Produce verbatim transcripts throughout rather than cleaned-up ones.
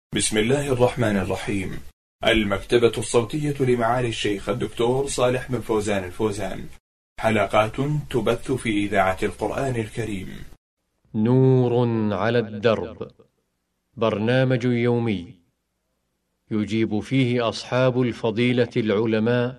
بسم الله الرحمن الرحيم. المكتبة الصوتية لمعالي الشيخ الدكتور صالح بن فوزان الفوزان، حلقات تبث في إذاعة القرآن الكريم. نور على الدرب، برنامج يومي يجيب فيه أصحاب الفضيلة العلماء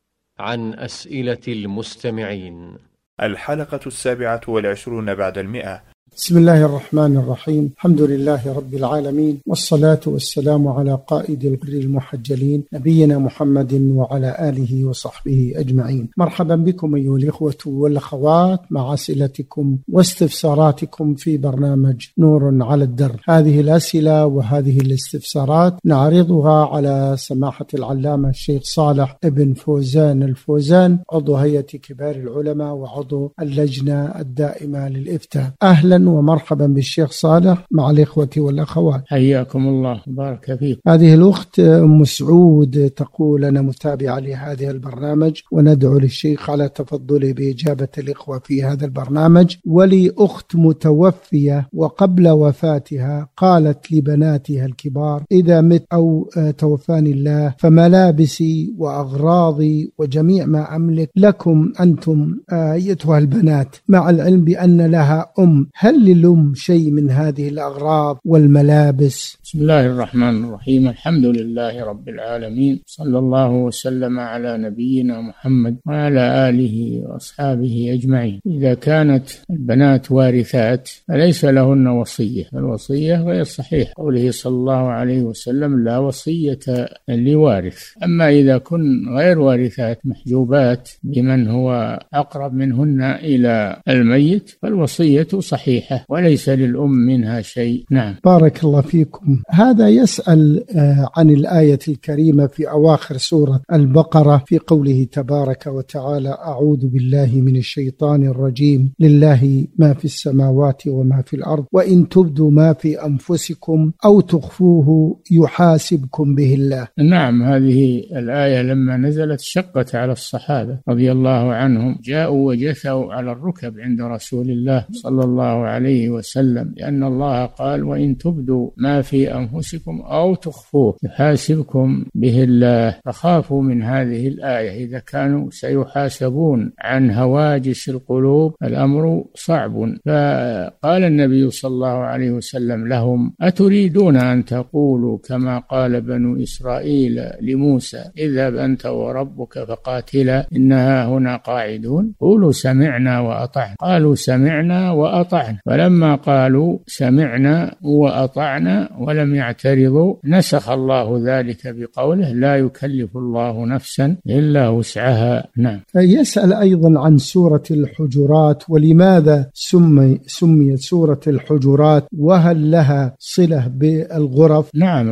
عن أسئلة المستمعين. الحلقة السابعة والعشرون بعد المئة. بسم الله الرحمن الرحيم. الحمد لله رب العالمين، والصلاة والسلام على قائد الغر المحجلين نبينا محمد وعلى آله وصحبه أجمعين. مرحبا بكم أيها الإخوة والأخوات مع أسئلتكم واستفساراتكم في برنامج نور على الدرب. هذه الأسئلة وهذه الاستفسارات نعرضها على سماحة العلامة الشيخ صالح بن فوزان الفوزان، عضو هيئة كبار العلماء وعضو اللجنة الدائمة للإفتاء. أهلا ومرحبا بالشيخ صالح مع الإخوة والأخوات، حياكم الله وبارك فيكم. هذه الأخت أم سعود تقول: أنا متابعة لهذا البرنامج وندعو للشيخ على تفضله بإجابة الإخوة في هذا البرنامج. ولي أخت متوفية وقبل وفاتها قالت لبناتها الكبار: إذا مت أو توفاني الله فملابسي وأغراضي وجميع ما أملك لكم أنتم أيتها البنات، مع العلم بأن لها أم. هل للأم شيء من هذه الأغراض والملابس؟ بسم الله الرحمن الرحيم. الحمد لله رب العالمين، صلى الله وسلم على نبينا محمد وعلى آله وأصحابه أجمعين. إذا كانت البنات وارثات فليس لهن وصية، الوصية غير صحيح، قوله صلى الله عليه وسلم: لا وصية لوارث. أما إذا كن غير وارثات محجوبات بمن هو أقرب منهن إلى الميت فالوصية صحيحة وليس للأم منها شيء. نعم. بارك الله فيكم. هذا يسأل عن الآية الكريمة في أواخر سورة البقرة في قوله تبارك وتعالى: أعوذ بالله من الشيطان الرجيم، لله ما في السماوات وما في الأرض وإن تبدوا ما في أنفسكم أو تخفوه يحاسبكم به الله. نعم، هذه الآية لما نزلت شقت على الصحابة رضي الله عنهم، جاءوا وجثوا على الركب عند رسول الله صلى الله عليه وسلم، لأن الله قال: وإن تبدوا ما في أنفسكم أو تخفوه يحاسبكم به الله. فخافوا من هذه الآية، إذا كانوا سيحاسبون عن هواجس القلوب الأمر صعب. فقال النبي صلى الله عليه وسلم لهم: أتريدون أن تقولوا كما قال بنو إسرائيل لموسى: اذهب أنت وربك فقاتلا إنها هنا قاعدون؟ قولوا سمعنا وأطعنا. قالوا سمعنا وأطعنا، فلما قالوا سمعنا وأطعنا ولم يعترضوا نسخ الله ذلك بقوله: لا يكلف الله نفسا إلا وسعها. نعم. يسأل أيضا عن سورة الحجرات، ولماذا سمي سميت سورة الحجرات، وهل لها صلة بالغرف؟ نعم،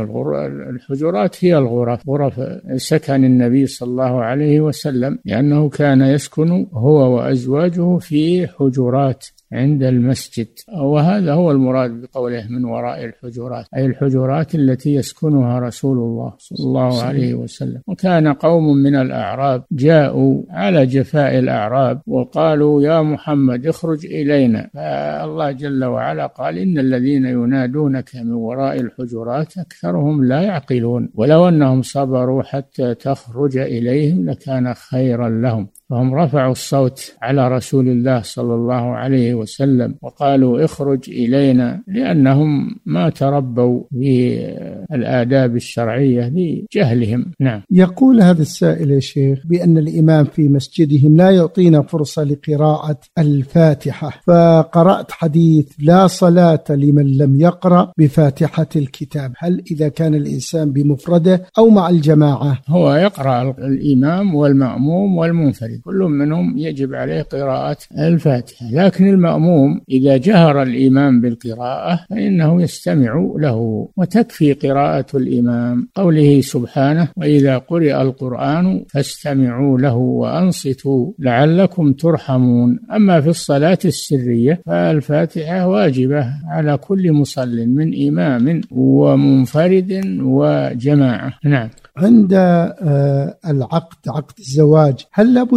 الحجرات هي الغرف، غرف سكن النبي صلى الله عليه وسلم، لأنه كان يسكن هو وأزواجه في حجرات عند المسجد، وهذا هو المراد بقوله من وراء الحجرات، أي الحجرات التي يسكنها رسول الله صلى الله عليه وسلم. وكان قوم من الأعراب جاءوا على جفاء الأعراب وقالوا: يا محمد اخرج إلينا. فالله جل وعلا قال: إن الذين ينادونك من وراء الحجرات أكثرهم لا يعقلون، ولو أنهم صبروا حتى تخرج إليهم لكان خيرا لهم. فهم رفعوا الصوت على رسول الله صلى الله عليه وسلم وقالوا: اخرج إلينا، لأنهم ما تربوا بالآداب الشرعية لجهلهم. نعم. يقول هذا السائل يا شيخ بأن الإمام في مسجدهم لا يعطينا فرصة لقراءة الفاتحة، فقرأت حديث: لا صلاة لمن لم يقرأ بفاتحة الكتاب. هل إذا كان الإنسان بمفرده أو مع الجماعة؟ هو يقرأ الإمام والمأموم والمنفرد، كل منهم يجب عليه قراءة الفاتحة، لكن المأموم إذا جهر الإمام بالقراءة فإنه يستمع له، وتكفي قراءة الإمام، قوله سبحانه: وإذا قرئ القرآن فاستمعوا له وأنصتوا لعلكم ترحمون. أما في الصلاة السرية فالفاتحة واجبة على كل مصل من إمام ومنفرد وجماعة. نعم. عند العقد، عقد الزواج، هل لابد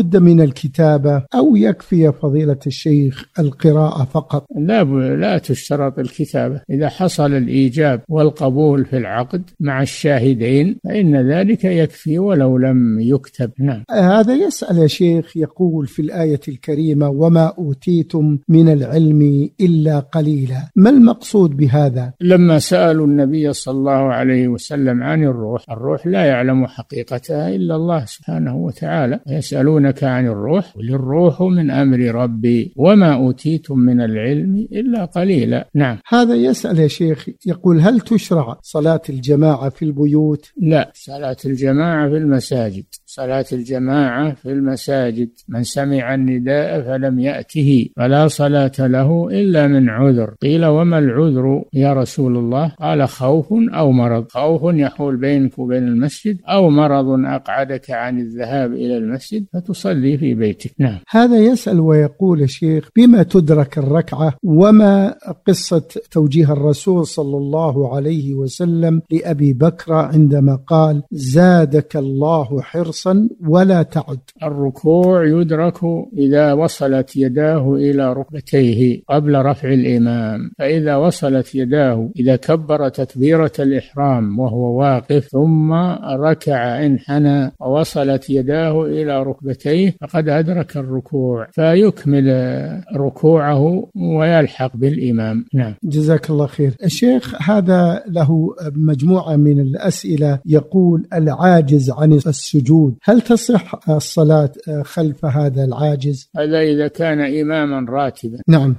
بد من الكتابة أو يكفي فضيلة الشيخ القراءة فقط؟ لا لا تشترط الكتابة. إذا حصل الإيجاب والقبول في العقد مع الشاهدين فإن ذلك يكفي ولو لم يكتب. نعم. هذا يسأل يا شيخ، يقول في الآية الكريمة: وما أوتيتم من العلم إلا قليلا، ما المقصود بهذا؟ لما سألوا النبي صلى الله عليه وسلم عن الروح، الروح لا يعلم حقيقتها إلا الله سبحانه وتعالى. يسألونك عن الروح قل الروح من أمر ربي وما أوتيتم من العلم إلا قليلا. نعم. هذا يسأل يا شيخ، يقول: هل تشرع صلاة الجماعة في البيوت؟ لا، صلاة الجماعة في المساجد. صلاة الجماعة في المساجد، من سمع النداء فلم يأته فلا صلاة له إلا من عذر. قيل: وما العذر يا رسول الله؟ قال: خوف أو مرض، خوف يحول بينك وبين المسجد، أو مرض أقعدك عن الذهاب إلى المسجد فتصلي في بيتك. نعم. هذا يسأل ويقول: يا شيخ، بما تدرك الركعة؟ وما قصة توجيه الرسول صلى الله عليه وسلم لأبي بكر عندما قال: زادك الله حرصا ولا تعد؟ الركوع يدرك إذا وصلت يداه إلى ركبتيه قبل رفع الإمام، فإذا وصلت يداه، إذا كبر تكبيرة الإحرام وهو واقف ثم ركع انحنى ووصلت يداه إلى ركبتيه فقد أدرك الركوع، فيكمل ركوعه ويلحق بالإمام. نعم. جزاك الله خير. الشيخ هذا له مجموعة من الأسئلة، يقول: العاجز عن السجود، هل تصح الصلاة خلف هذا العاجز؟ هذا إذا كان إماما راتبا. نعم.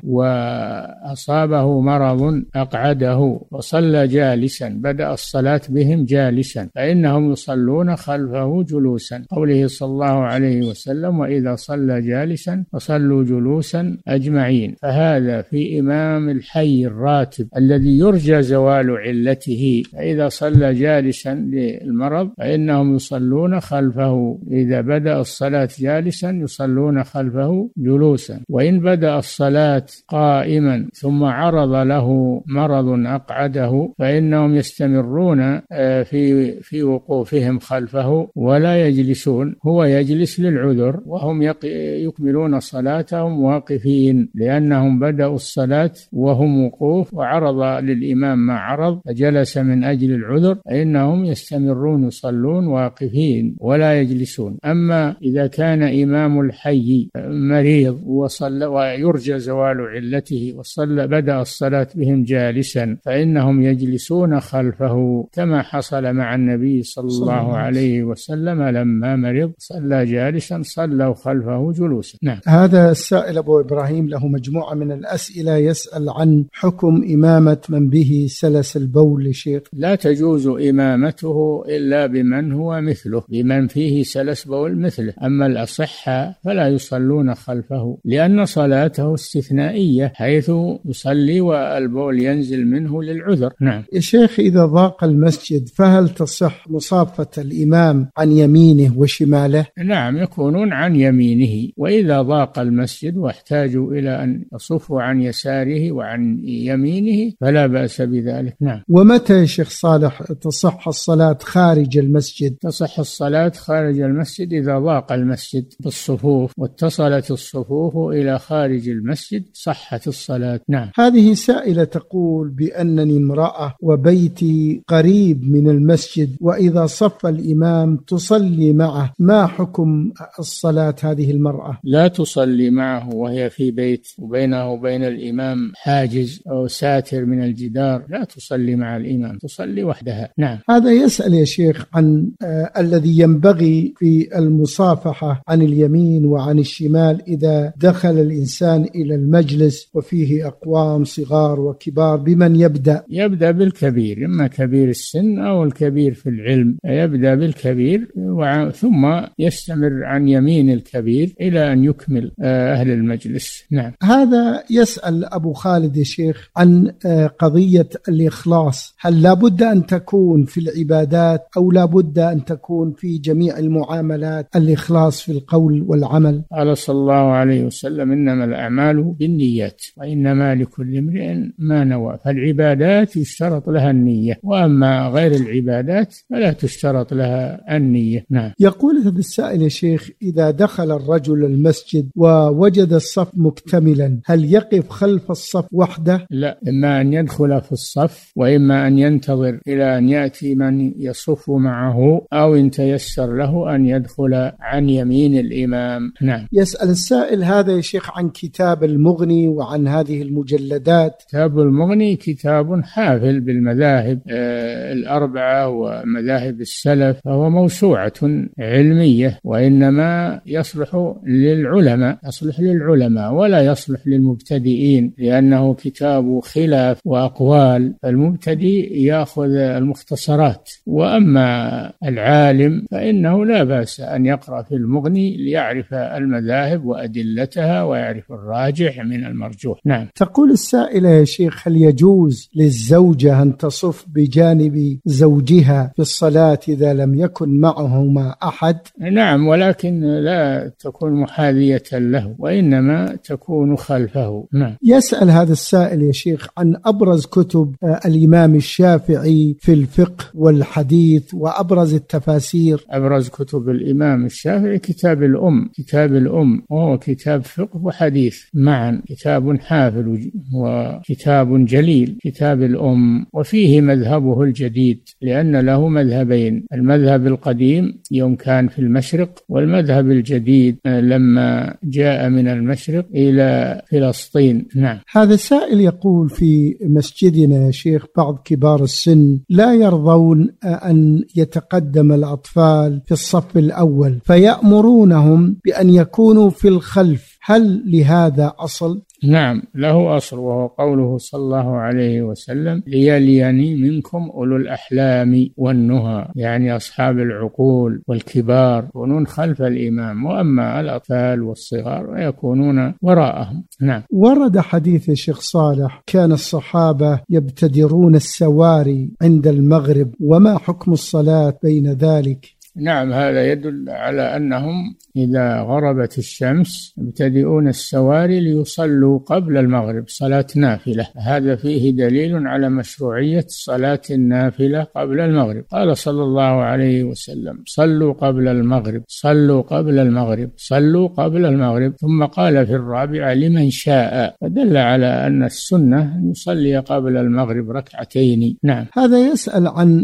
وأصابه مرض أقعده وصلى جالسا، بدأ الصلاة بهم جالسا، فإنهم يصلون خلفه جلوسا، قوله صلى الله عليه وسلم: وإذا صلى جالسا فصلوا جلوسا أجمعين. فهذا في إمام الحي الراتب الذي يرجى زوال علته، فإذا صلى جالسا للمرض فإنهم يصلون خلفه، إذا بدأ الصلاة جالسا يصلون خلفه جلوسا، وإن بدأ الصلاة قائما ثم عرض له مرض أقعده فإنهم يستمرون في في وقوفهم خلفه ولا يجلسون، هو يجلس للعذر وهم يكملون صلاتهم واقفين، لأنهم بدأوا الصلاة وهم وقوف وعرض للإمام ما عرض فجلس من أجل العذر، فإنهم يستمرون يصلون واقفين ولا يجلسون. أما إذا كان إمام الحي مريض وصلى ويرجى زوال علته وصلى بدأ الصلاة بهم جالسا فإنهم يجلسون خلفه، كما حصل مع النبي صلى الله عليه وسلم لما مرض صلى جالسا صلوا خلفه جلوسا. نعم. هذا السائل أبو إبراهيم له مجموعة من الأسئلة، يسأل عن حكم إمامة من به سلس البول. شيخ، لا تجوز إمامته إلا بمن هو مثله، بمن فيه سلس بول مثله، أما الأصحة فلا يصلون خلفه لأن صلاته استثنائية حيث يصلي والبول ينزل منه للعذر. نعم. يا شيخ، إذا ضاق المسجد فهل تصح مصافة الإمام عن يمينه وشماله؟ نعم، يكونون عن يمينه، وإذا ضاق المسجد واحتاجوا إلى أن يصفوا عن يساره وعن يمينه فلا بأس بذلك. نعم. ومتى يا شيخ صالح تصح الصلاة خارج المسجد؟ تصح الصلاة خارج المسجد إذا ضاق المسجد بالصفوف واتصلت الصفوف إلى خارج المسجد صحت الصلاة. نعم. هذه سائلة تقول بأنني امرأة وبيتي قريب من المسجد، وإذا صف الإمام تصلي معه، ما حكم الصلاة هذه المرأة؟ لا تصلي معه وهي في بيت وبينه وبين الإمام حاجز أو ساتر من الجدار، لا تصلي مع الإمام، تصلي وحدها. نعم. هذا يسأل يا شيخ عن آه الذي ينبغي في المصافحة عن اليمين وعن الشمال إذا دخل الإنسان إلى المجلس وفيه أقوام صغار وكبار، بمن يبدأ؟ يبدأ بالكبير، إما كبير السن أو الكبير في العلم، يبدأ بالكبير ثم يستمر عن يمين الكبير إلى أن يكمل أهل المجلس. نعم. هذا يسأل أبو خالد يا شيخ عن قضية الإخلاص، هل لابد أن تكون في العبادات أو لابد أن تكون في جميع المعاملات الإخلاص في القول والعمل؟ قال صلى الله عليه وسلم: إنما الأعمال بالنيات وإنما لكل امرئ ما نوى، فالعبادات يشترط لها النية، وأما غير العبادات فلا تشترط لها النية. نعم. يقول هذا السائل يا شيخ: إذا دخل الرجل المسجد ووجد الصف مكتملا هل يقف خلف الصف وحده؟ لا، إما أن يدخل في الصف وإما أن ينتظر إلى أن يأتي من يصف معه، أو إن تيسر له أن يدخل عن يمين الإمام. نعم. يسأل السائل هذا يا شيخ عن كتاب المغني وعن هذه المجلدات. كتاب المغني كتاب حافل بالمذاهب الأربعة ومذاهب السلف، فهو موسوعة علمية، وإنما يصلح للعلماء يصلح للعلماء ولا يصلح للمبتدئين، لأنه كتاب خلاف وأقوال، المبتدئ يأخذ المختصرات، وأما العالم فإنه لا بأس أن يقرأ في المغني ليعرف المذاهب وأدلتها ويعرف الراجح من المرجوح. نعم. تقول السائلة يا شيخ هل يجوز للزوجة أن تصف بجانب زوجها في الصلاة إذا لم يكن معهما أحد؟ نعم، ولكن لا تكون محاذية له، وإنما تكون خلفه. نعم. يسأل هذا السائل يا شيخ عن أبرز كتب الإمام الشافعي في الفقه والحديث وأبرز التفاسير. أبرز كتب الإمام الشافعي كتاب الأم كتاب الأم وهو كتاب فقه وحديث معا، كتاب حافل وكتاب جليل كتاب الأم، وفيه مذهبه الجديد، لأن له مذهبين: المذهب القديم يوم كان في المشرق، والمذهب الجديد لما جاء من المشرق إلى فلسطين. نعم. هذا السائل يقول في مسجدنا يا شيخ بعض كبار السن لا يرضون أن يتقدم الأطفال في الصف الأول فيأمرونهم بأن يكونوا في الخلف، هل لهذا أصل؟ نعم، له أصل، وهو قوله صلى الله عليه وسلم: ليليني منكم أولو الأحلام والنهى، يعني أصحاب العقول والكبار يكونون خلف الإمام، وأما الأطفال والصغار يكونون وراءهم. نعم. ورد حديث الشيخ صالح كان الصحابة يبتدرون السواري عند المغرب، وما حكم الصلاة بين ذلك؟ نعم، هذا يدل على أنهم إذا غربت الشمس يبتدئون السواري ليصلوا قبل المغرب صلاة نافلة. هذا فيه دليل على مشروعية صلاة النافلة قبل المغرب. قال صلى الله عليه وسلم: صلوا قبل المغرب صلوا قبل المغرب صلوا قبل المغرب، ثم قال في الرابعة: لمن شاء، فدل على أن السنة أن يصلي قبل المغرب ركعتين. نعم. هذا يسأل عن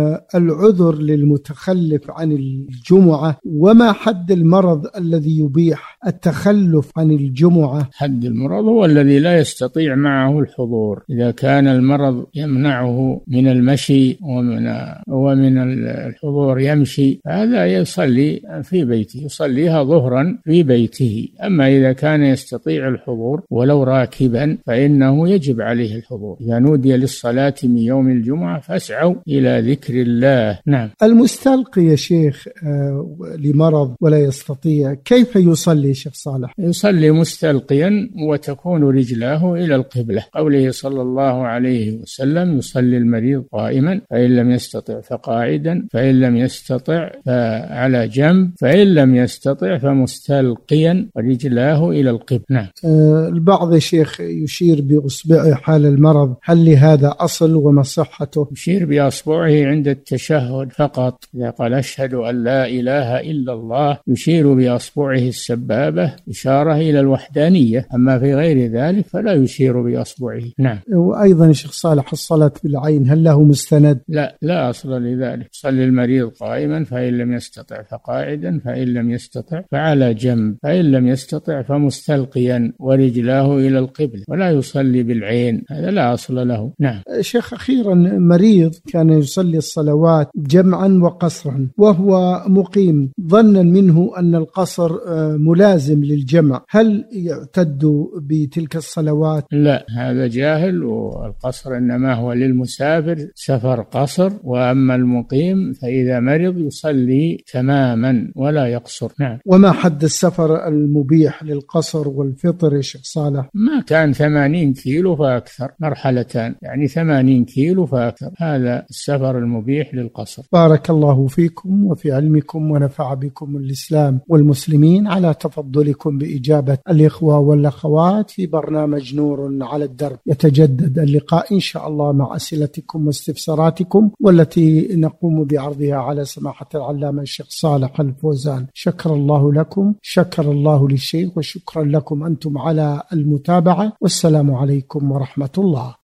العذر للمتخلف عن الجمعة، وما حد المرض الذي يبيح التخلف عن الجمعة؟ حد المرض هو الذي لا يستطيع معه الحضور. إذا كان المرض يمنعه من المشي ومن ومن الحضور يمشي، هذا يصلي في بيته، يصليها ظهرا في بيته. أما إذا كان يستطيع الحضور ولو راكبا فإنه يجب عليه الحضور. إذا نودي للصلاة من يوم الجمعة فاسعوا إلى ذكر الله. نعم. المستلقي يا شيخ آه لمرض ولا يستطيع، كيف يصلي شيخ صالح؟ يصلي مستلقيا وتكون رجلاه إلى القبلة، قوله صلى الله عليه وسلم: يصلي المريض قائما، فإن لم يستطع فقاعدا، فإن لم يستطع فعلى جنب، فإن لم يستطع فمستلقيا رجلاه إلى القبلة. نعم. آه البعض يا شيخ يشير بإصبعه حال المرض، هل لهذا أصل وما صحته؟ يشير بأصبعه عند التشهد فقط، إذا قال أشهد أن لا إله إلا الله يشير بأصبعه السبابة إشارة إلى الوحدانية، أما في غير ذلك فلا يشير بأصبعه. نعم. وأيضا الشيخ صالح الصلاة بالعين هل له مستند؟ لا لا أصل لذلك. صلي المريض قائما، فإن لم يستطع فقاعدا، فإن لم يستطع فعلى جنب، فإن لم يستطع فمستلقيا ورجلاه إلى القبلة، ولا يصلي بالعين، هذا لا أصل له. نعم. شيخ أخيرا، مريض كان يصلي الصلوات جمعا وقصرا وهو مقيم ظنا منه أن القصر ملازم للجمع، هل يعتد بتلك الصلوات؟ لا، هذا جاهل، والقصر إنما هو للمسافر سفر قصر، وأما المقيم فإذا مرض يصلي تماما ولا يقصر. نعم. وما حد السفر المبيح للقصر والفطر يا شيخ صالح؟ ما كان ثمانين كيلو فأكثر، مرحلتان، يعني ثمانين كيلو فأكثر، هذا السفر المبيح للقصر. بارك الله فيكم. بكم وفي علمكم، ونفع بكم الإسلام والمسلمين، على تفضلكم بإجابة الإخوة والأخوات في برنامج نور على الدرب. يتجدد اللقاء إن شاء الله مع أسئلتكم واستفساراتكم، والتي نقوم بعرضها على سماحة العلامة الشيخ صالح الفوزان. شكر الله لكم، شكر الله للشيخ، وشكرا لكم أنتم على المتابعة، والسلام عليكم ورحمة الله.